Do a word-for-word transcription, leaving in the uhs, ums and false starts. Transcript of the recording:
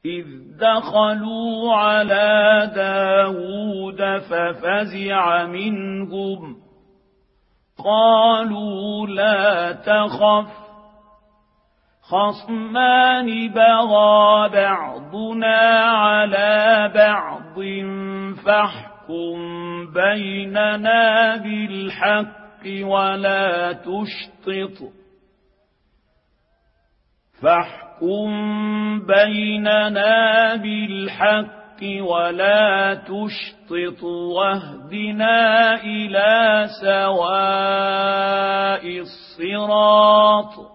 إذ دخلوا على داود ففزع منهم قالوا لا تخف خصمان بغى بعضنا على بعض فاحكم بيننا بالحق ولا تشطط فاحكم بيننا بالحق ولا تشطط واهدنا إلى سواء الصراط